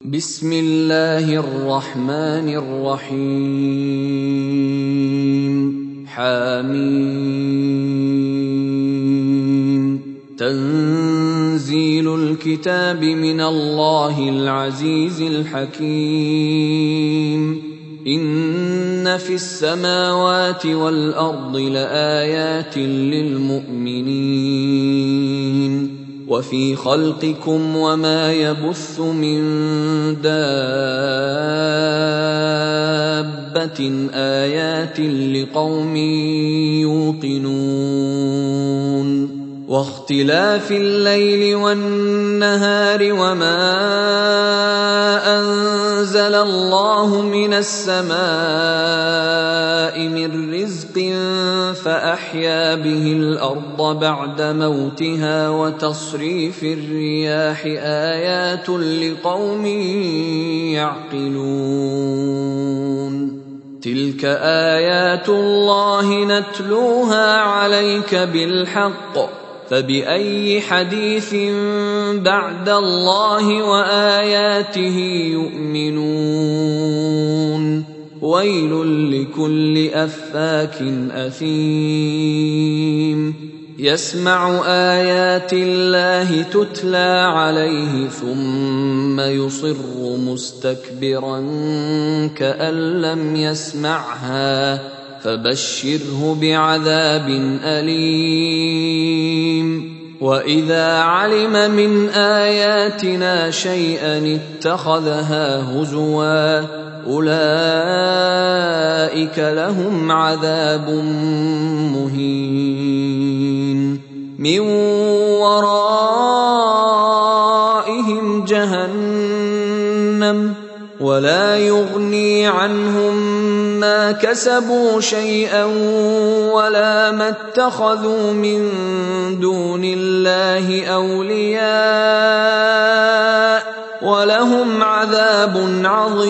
بسم الله الرحمن الرحيم. حميم. تنزيل الكتاب من الله العزيز الحكيم. إن في السماوات والأرض لآيات للمؤمنين وفي خلقكم وما يبث من دابة آيات لقوم يوقنون واختلاف الليل والنهار وما أنزل الله من السماء من رزق فأحيا به الأرض بعد موتها وتصريف الرياح آيات لقوم يعقلون. تلك آيات الله نتلوها عليك بالحق فبأي حديث بعد الله وآياته يؤمنون. ويل لكل أفاك أثيم يسمع آيات الله تتلى عليه ثم يصر مستكبرا كأن لم يسمعها فبشره بعذاب أليم. وإذا علم من آياتنا شيئا اتخذها هزوا أولئك لهم عذاب مهين من ورائهم جهنم ولا يغني عنهم ما كسبوا شيئا ولا ما اتخذوا من دون الله أولياء ولهم عذاب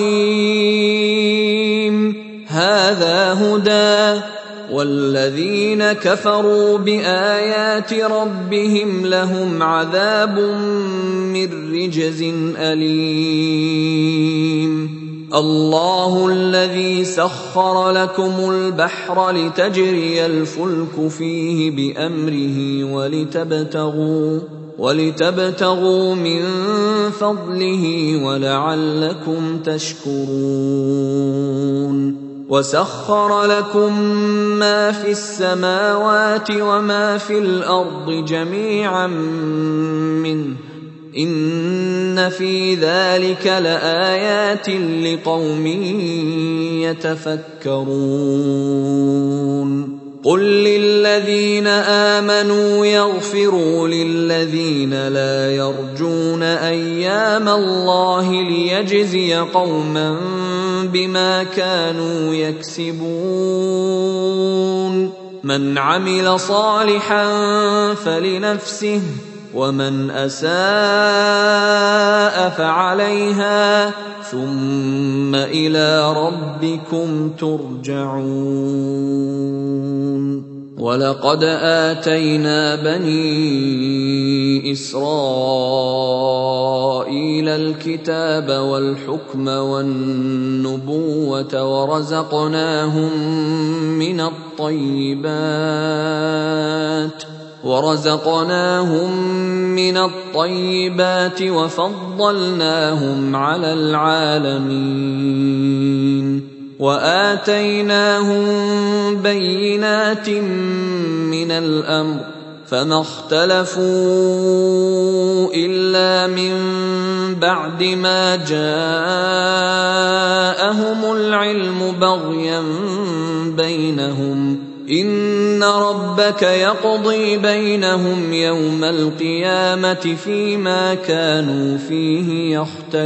عظيم. هذا هدى والذين كفروا بآيات ربهم لهم عذاب من رجز أليم. الله الذي سخر لكم البحر لتجري الفلك فيه بأمره ولتبتغوا من فضله ولعلكم تشكرون. وسخر لكم ما في السماوات وما في الأرض جميعا منه إن في ذلك لآيات لقوم يتفكرون. قل للذين آمنوا يغفروا للذين لا يرجون أيام الله ليجزي قوما بما كانوا يكسبون. من عمل صالحا فلنفسه ومن أساء فعليها ثم إلى ربكم ترجعون. ولقد آتينا بني إسرائيل الكتاب والحكم والنبوة ورزقناهم من الطيبات وفضلناهم على العالمين وآتيناهم بينات من الأمر فما اختلفوا إلا من بعد ما جاءهم العلم بغيا بينهم إن ربك يقضي بينهم يوم القيامة فيما كانوا فيه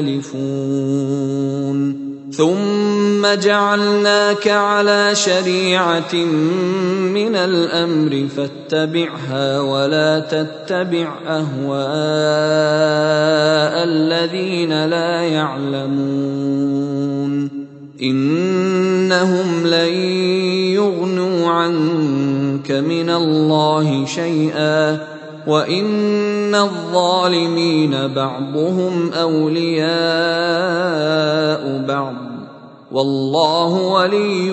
يختلفون. ثم جعلناك على شريعة من الأمر فاتبعها ولا تتبع أهواء الذين لا يعلمون. إنهم لن يغنوا عنك من الله شيئا وإن الظالمين بعضهم أولياء والله ولي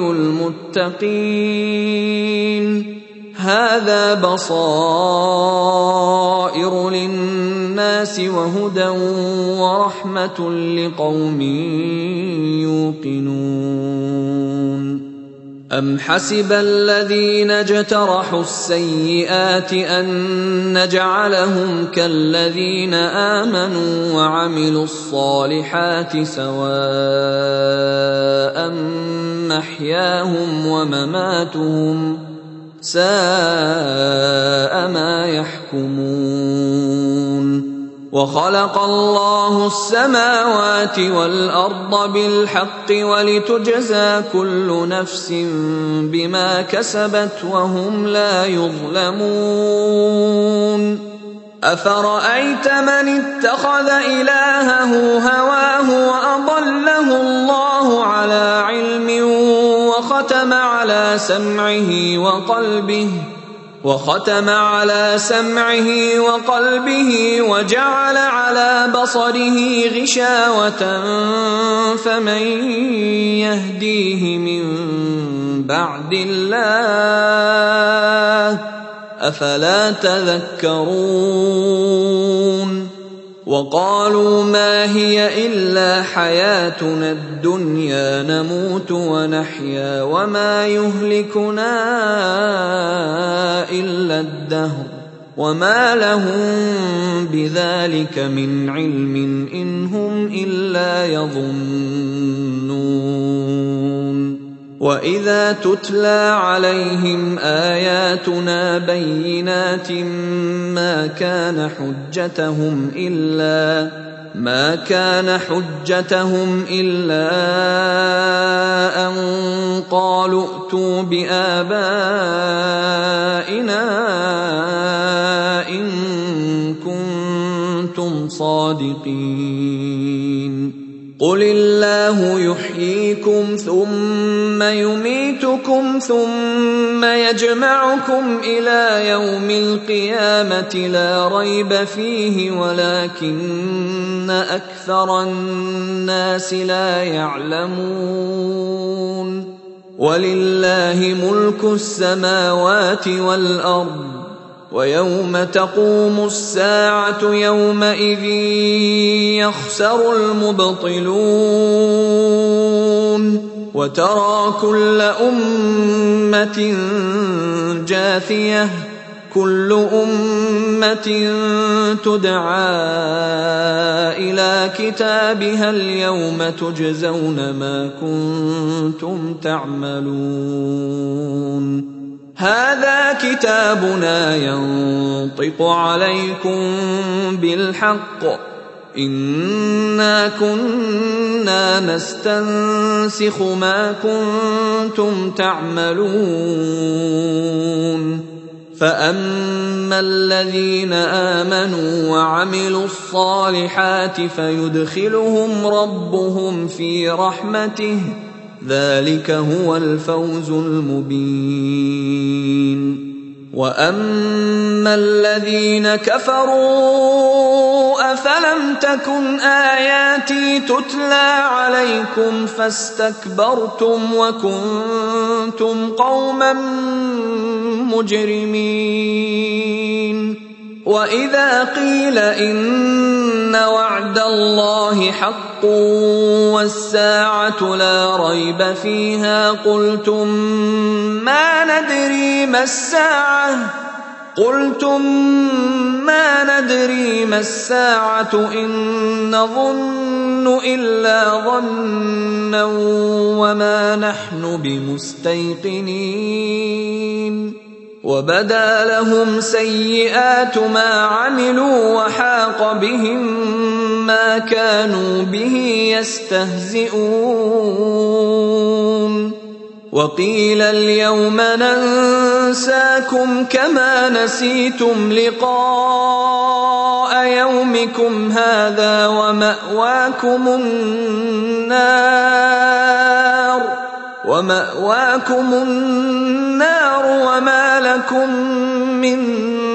المتقين. هذا بصائر للناس وهدى ورحمة لقوم يوقنون. أم حسب الذين اجترحوا السيئات أن نجعلهم كالذين آمنوا وعملوا الصالحات سواء محياهم ومماتهم ساء ما يحكمون. وخلق الله السماوات والأرض بالحق ولتجزى كل نفس بما كسبت وهم لا يظلمون. أفرأيت من اتخذ إلهه هواه وأضله الله على علم وختم على سمعه وقلبه وجعل على بصره غشاوة فمن يهديه من بعد الله أفلا تذكرون. وقالوا ما هي إلا حياتنا الدنيا نموت ونحيا وما يهلكنا إلا الدهر وما لهم بذلك من علم إن هم إلا يظنون. وإذا تتلى عليهم آياتنا بينات ما كان حجتهم إلا أن قالوا ائتوا بآبائنا إن كنتم صادقين. قل الله يحييكم ثم يميتكم ثم يجمعكم إلى يوم القيامة لا ريب فيه ولكن أكثر الناس لا يعلمون. ولله ملك السماوات والأرض ويوم تقوم الساعة يومئذ يخسر المبطلون. وترى كل أمة جاثية كل أمة تدعى إلى كتابها اليوم تجزون ما كنتم تعملون. هذا كتابنا ينطق عليكم بالحق إنا كنا نستنسخ ما كنتم تعملون. فأما الذين آمنوا وعملوا الصالحات فيدخلهم ربهم في رحمته ذلك هو الفوز المبين. وأما الذين كفروا أفلم تكن آياتي تتلى عليكم فاستكبرتم وكنتم قوما مجرمين. وإذا قيل إن وعد الله حق والساعة لا ريب فيها قلتم ما ندري ما الساعة إن نظن إلا ظنا وما نحن بمستيقنين. وبدا لهم سيئات ما عملوا وحاق بهم ما كانوا به يستهزئون. وقيل اليوم ننساكم كما نسيتم لقاء يومكم هذا ومأواكم النار وما لكم من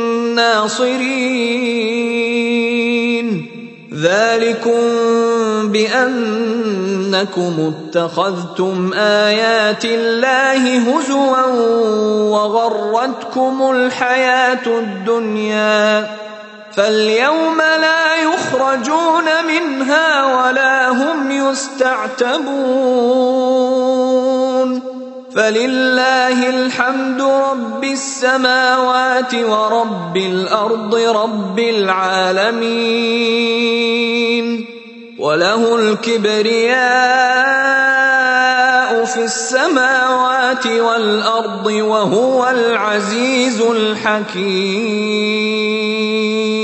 ناصرين. ذلكم بأنكم اتخذتم آيات الله هزوا وغرتكم الحياة الدنيا فاليوم لا يخرجون منها ولا هم يستعتبون فلله الحمد رب السماوات ورب الأرض رب العالمين وله الكبرياء في السماوات والأرض وهو العزيز الحكيم.